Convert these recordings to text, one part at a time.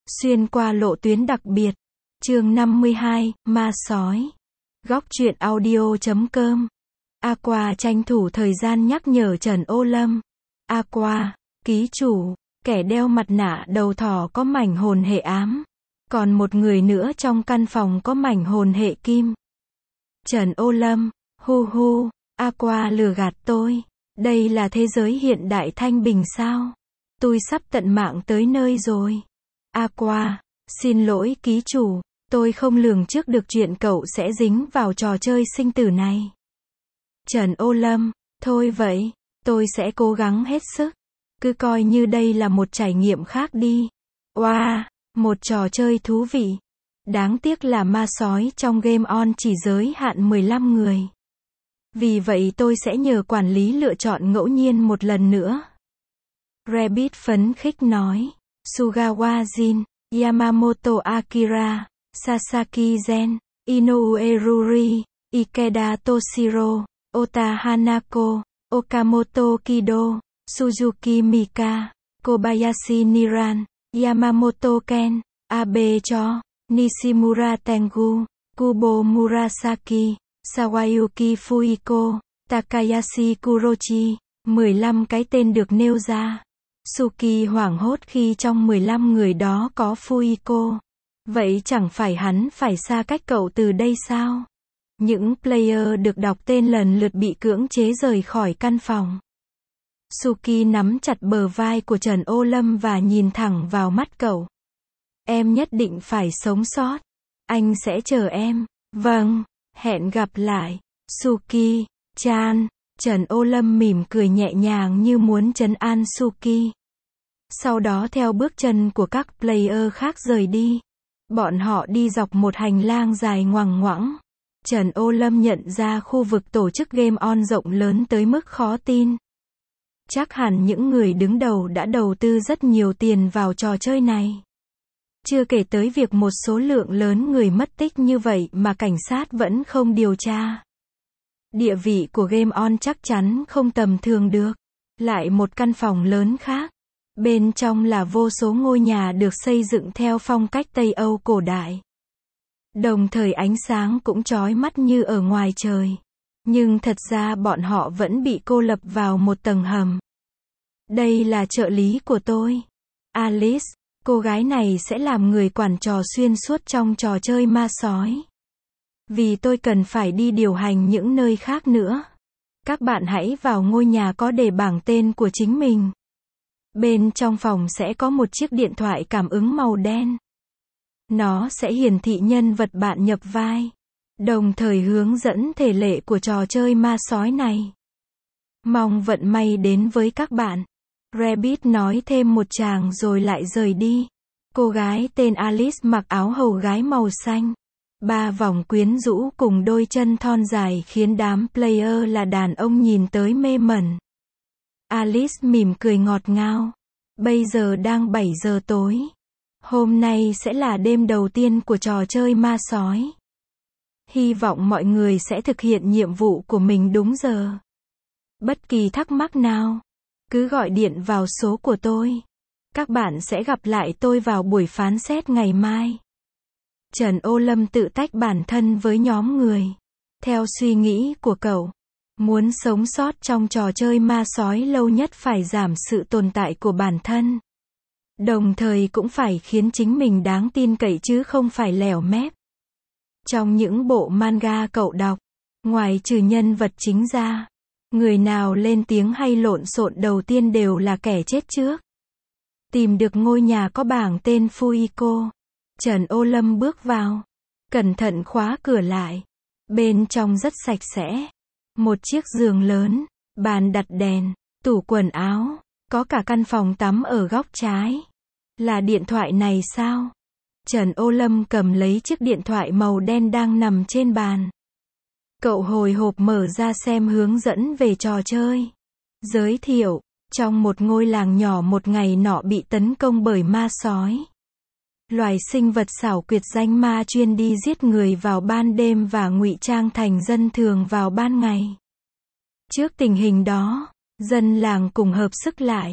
Xuyên qua lộ tuyến đặc biệt. Chương 52, Ma sói. Góc truyện audio.com. Aqua tranh thủ thời gian nhắc nhở Trần Ô Lâm. Aqua, ký chủ, kẻ đeo mặt nạ đầu thỏ có mảnh hồn hệ ám. Còn một người nữa trong căn phòng có mảnh hồn hệ kim. Trần Ô Lâm, hu hu, Aqua lừa gạt tôi. Đây là thế giới hiện đại thanh bình sao? Tôi sắp tận mạng tới nơi rồi. Aqua, xin lỗi ký chủ, tôi không lường trước được chuyện cậu sẽ dính vào trò chơi sinh tử này. Trần Ô Lâm, thôi vậy, tôi sẽ cố gắng hết sức. Cứ coi như đây là một trải nghiệm khác đi. Wow, một trò chơi thú vị. Đáng tiếc là ma sói trong Game On chỉ giới hạn 15 người. Vì vậy tôi sẽ nhờ quản lý lựa chọn ngẫu nhiên một lần nữa. Rabbit phấn khích nói. Sugawa Jin, Yamamoto Akira, Sasaki Zen, Inoue Ruri, Ikeda Toshiro, Ota Hanako, Okamoto Kido, Suzuki Mika, Kobayashi Niran, Yamamoto Ken, Abe Cho, Nishimura Tengu, Kubo Murasaki, Sawayuki Fuiko, Takayashi Kurochi. 15 cái tên được nêu ra. Suki hoảng hốt khi trong 15 người đó có Fuiko. Vậy chẳng phải hắn phải xa cách cậu từ đây sao? Những player được đọc tên lần lượt bị cưỡng chế rời khỏi căn phòng. Suki nắm chặt bờ vai của Trần Ô Lâm và nhìn thẳng vào mắt cậu. Em nhất định phải sống sót. Anh sẽ chờ em. Vâng, hẹn gặp lại. Suki, chan. Trần Ô Lâm mỉm cười nhẹ nhàng như muốn trấn an Suki. Sau đó theo bước chân của các player khác rời đi. Bọn họ đi dọc một hành lang dài ngoằng ngoãng. Trần Ô Lâm nhận ra khu vực tổ chức Game On rộng lớn tới mức khó tin. Chắc hẳn những người đứng đầu đã đầu tư rất nhiều tiền vào trò chơi này. Chưa kể tới việc một số lượng lớn người mất tích như vậy mà cảnh sát vẫn không điều tra. Địa vị của Game On chắc chắn không tầm thường được. Lại một căn phòng lớn khác. Bên trong là vô số ngôi nhà được xây dựng theo phong cách Tây Âu cổ đại. Đồng thời ánh sáng cũng chói mắt như ở ngoài trời. Nhưng thật ra bọn họ vẫn bị cô lập vào một tầng hầm. Đây là trợ lý của tôi. Alice, cô gái này sẽ làm người quản trò xuyên suốt trong trò chơi ma sói. Vì tôi cần phải đi điều hành những nơi khác nữa. Các bạn hãy vào ngôi nhà có đề bảng tên của chính mình. Bên trong phòng sẽ có một chiếc điện thoại cảm ứng màu đen. Nó sẽ hiển thị nhân vật bạn nhập vai. Đồng thời hướng dẫn thể lệ của trò chơi ma sói này. Mong vận may đến với các bạn. Rabbit nói thêm một tràng rồi lại rời đi. Cô gái tên Alice mặc áo hầu gái màu xanh. 3 vòng quyến rũ cùng đôi chân thon dài khiến đám player là đàn ông nhìn tới mê mẩn. Alice mỉm cười ngọt ngào. Bây giờ đang 7 giờ tối. Hôm nay sẽ là đêm đầu tiên của trò chơi ma sói. Hy vọng mọi người sẽ thực hiện nhiệm vụ của mình đúng giờ. Bất kỳ thắc mắc nào, cứ gọi điện vào số của tôi. Các bạn sẽ gặp lại tôi vào buổi phán xét ngày mai. Trần Ô Lâm tự tách bản thân với nhóm người. Theo suy nghĩ của cậu, muốn sống sót trong trò chơi ma sói lâu nhất phải giảm sự tồn tại của bản thân. Đồng thời cũng phải khiến chính mình đáng tin cậy chứ không phải lẻo mép. Trong những bộ manga cậu đọc, ngoài trừ nhân vật chính ra, người nào lên tiếng hay lộn xộn đầu tiên đều là kẻ chết trước. Tìm được ngôi nhà có bảng tên Fuiko. Trần Ô Lâm bước vào. Cẩn thận khóa cửa lại. Bên trong rất sạch sẽ. Một chiếc giường lớn, bàn đặt đèn, tủ quần áo, có cả căn phòng tắm ở góc trái. Là điện thoại này sao? Trần Ô Lâm cầm lấy chiếc điện thoại màu đen đang nằm trên bàn. Cậu hồi hộp mở ra xem hướng dẫn về trò chơi. Giới thiệu, trong một ngôi làng nhỏ một ngày nọ bị tấn công bởi ma sói. Loài sinh vật xảo quyệt danh ma chuyên đi giết người vào ban đêm và ngụy trang thành dân thường vào ban ngày. Trước tình hình đó, dân làng cùng hợp sức lại.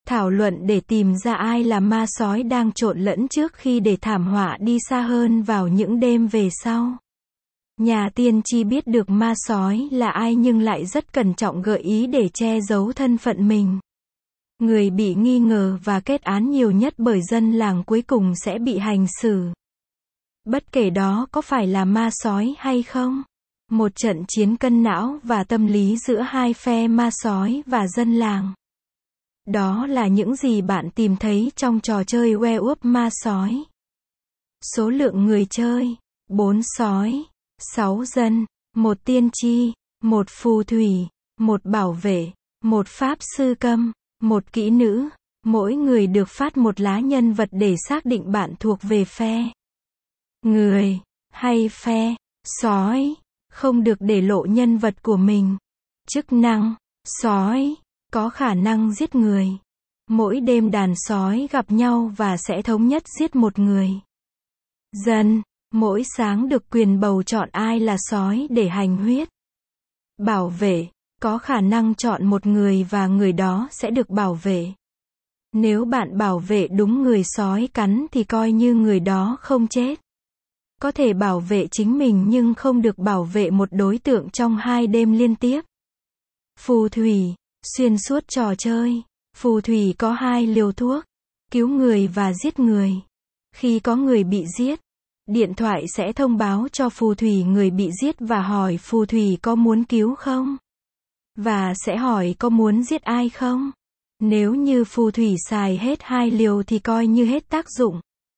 Thảo luận để tìm ra ai là ma sói đang trộn lẫn trước khi để thảm họa đi xa hơn vào những đêm về sau. Nhà tiên tri biết được ma sói là ai nhưng lại rất cẩn trọng gợi ý để che giấu thân phận mình. Người bị nghi ngờ và kết án nhiều nhất bởi dân làng cuối cùng sẽ bị hành xử. Bất kể đó có phải là ma sói hay không. Một trận chiến cân não và tâm lý giữa hai phe ma sói và dân làng. Đó là những gì bạn tìm thấy trong trò chơi Werewolf ma sói. Số lượng người chơi: 4 sói, 6 dân, 1 tiên tri, 1 phù thủy, 1 bảo vệ, 1 pháp sư câm, 1 kỹ nữ. Mỗi người được phát một lá nhân vật để xác định bạn thuộc về phe người hay phe sói. Không được để lộ nhân vật của mình. Chức năng: sói có khả năng giết người. Mỗi đêm đàn sói gặp nhau và sẽ thống nhất giết một người. Dân mỗi sáng được quyền bầu chọn ai là sói để hành huyết. Bảo vệ có khả năng chọn một người và người đó sẽ được bảo vệ. Nếu bạn bảo vệ đúng người sói cắn thì coi như người đó không chết. Có thể bảo vệ chính mình nhưng không được bảo vệ một đối tượng trong 2 đêm liên tiếp. Phù thủy xuyên suốt trò chơi, phù thủy có 2 liều thuốc: cứu người và giết người. Khi có người bị giết, điện thoại sẽ thông báo cho phù thủy người bị giết và hỏi phù thủy có muốn cứu không? Và sẽ hỏi có muốn giết ai không? Nếu như phù thủy xài hết 2 liều thì coi như hết tác dụng.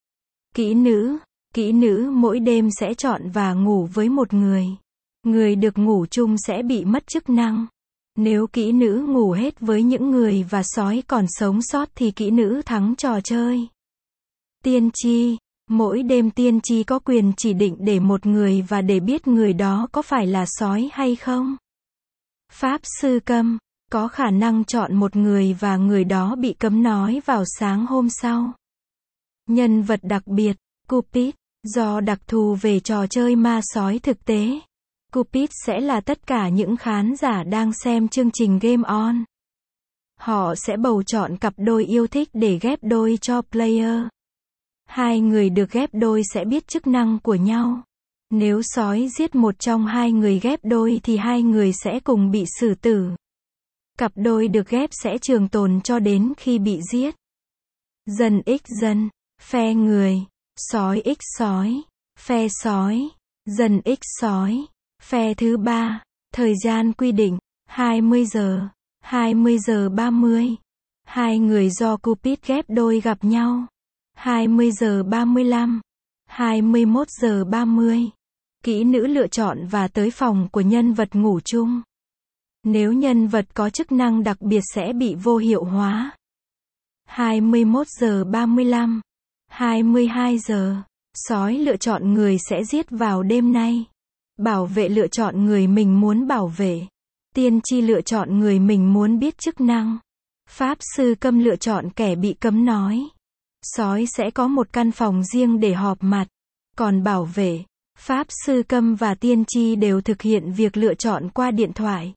Kỹ nữ mỗi đêm sẽ chọn và ngủ với một người. Người được ngủ chung sẽ bị mất chức năng. Nếu kỹ nữ ngủ hết với những người và sói còn sống sót thì kỹ nữ thắng trò chơi. Tiên tri mỗi đêm tiên tri có quyền chỉ định để một người và để biết người đó có phải là sói hay không. Pháp sư câm có khả năng chọn một người và người đó bị cấm nói vào sáng hôm sau. Nhân vật đặc biệt: Cupid. Do đặc thù về trò chơi ma sói thực tế, Cupid sẽ là tất cả những khán giả đang xem chương trình Game On. Họ sẽ bầu chọn cặp đôi yêu thích để ghép đôi cho player. 2 người được ghép đôi sẽ biết chức năng của nhau. Nếu sói giết một trong 2 người ghép đôi thì 2 người sẽ cùng bị xử tử. Cặp đôi được ghép sẽ trường tồn cho đến khi bị giết. Dân x dân, phe người, sói x sói, phe sói, dân x sói, phe thứ 3. Thời gian quy định: 20 giờ, 20 giờ 30. 2 người do Cupid ghép đôi gặp nhau. 20 giờ 35, 21 giờ 30. Kỹ nữ lựa chọn và tới phòng của nhân vật ngủ chung. Nếu nhân vật có chức năng đặc biệt sẽ bị vô hiệu hóa. 21 giờ 35, 22 giờ. Sói lựa chọn người sẽ giết vào đêm nay. Bảo vệ lựa chọn người mình muốn bảo vệ. Tiên tri lựa chọn người mình muốn biết chức năng. Pháp sư câm lựa chọn kẻ bị cấm nói. Sói sẽ có một căn phòng riêng để họp mặt. Còn bảo vệ, pháp sư câm và tiên tri đều thực hiện việc lựa chọn qua điện thoại.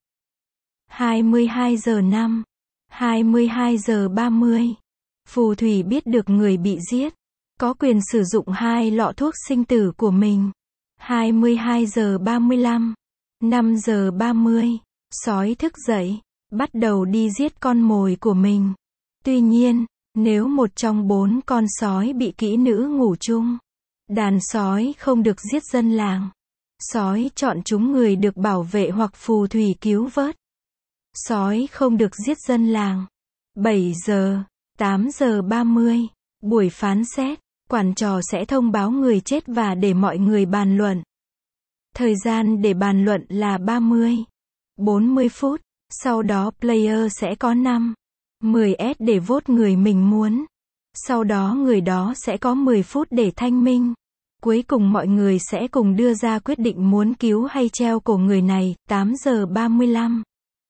22 giờ 5, 22 giờ 30. Phù thủy biết được người bị giết. Có quyền sử dụng 2 lọ thuốc sinh tử của mình. 22 giờ 35, 5 giờ 30. Sói thức dậy, bắt đầu đi giết con mồi của mình. Tuy nhiên, nếu một trong 4 con sói bị kỹ nữ ngủ chung, đàn sói không được giết dân làng. Sói chọn chúng người được bảo vệ hoặc phù thủy cứu vớt. Sói không được giết dân làng. 7 giờ, 8 giờ 30. Buổi phán xét, quản trò sẽ thông báo người chết và để mọi người bàn luận. Thời gian để bàn luận là 30, 40 phút. Sau đó player sẽ có 5, 10 S để vote người mình muốn. Sau đó người đó sẽ có 10 phút để thanh minh. Cuối cùng mọi người sẽ cùng đưa ra quyết định muốn cứu hay treo cổ người này. 8 giờ 35,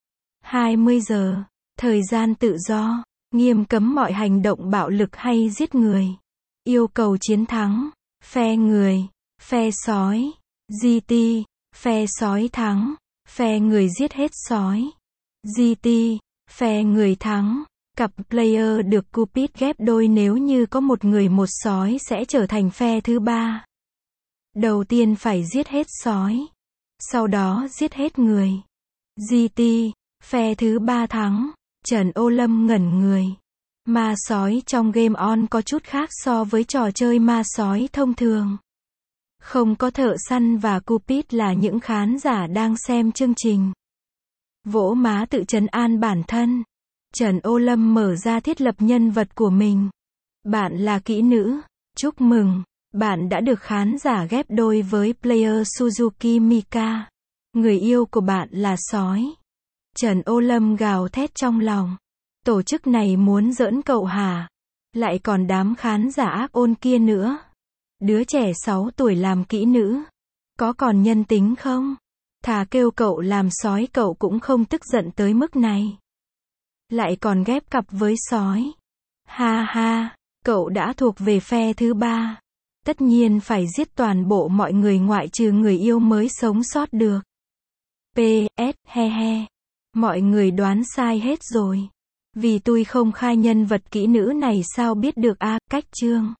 20 giờ. Thời gian tự do, nghiêm cấm mọi hành động bạo lực hay giết người. Yêu cầu chiến thắng, phe người, phe sói, GT, phe sói thắng, phe người giết hết sói, GT, phe người thắng, Cặp player được Cupid ghép đôi nếu như có một người một sói sẽ trở thành phe thứ ba. Đầu tiên phải giết hết sói. Sau đó giết hết người. GT, phe thứ ba thắng. Trần Ô Lâm ngẩn người. Ma sói trong Game On có chút khác so với trò chơi ma sói thông thường. Không có thợ săn và Cupid là những khán giả đang xem chương trình. Vỗ má tự trấn an bản thân. Trần Ô Lâm mở ra thiết lập nhân vật của mình. Bạn là kỹ nữ. Chúc mừng. Bạn đã được khán giả ghép đôi với player Suzuki Mika. Người yêu của bạn là sói. Trần Ô Lâm gào thét trong lòng. Tổ chức này muốn giỡn cậu hả? Lại còn đám khán giả ác ôn kia nữa. Đứa trẻ 6 tuổi làm kỹ nữ. Có còn nhân tính không? Thà kêu cậu làm sói cậu cũng không tức giận tới mức này. Lại còn ghép cặp với sói. Ha ha, cậu đã thuộc về phe thứ ba. Tất nhiên phải giết toàn bộ mọi người ngoại trừ người yêu mới sống sót được. PS, he he. Mọi người đoán sai hết rồi. Vì tôi không khai nhân vật kỹ nữ này sao biết được a, cách chương.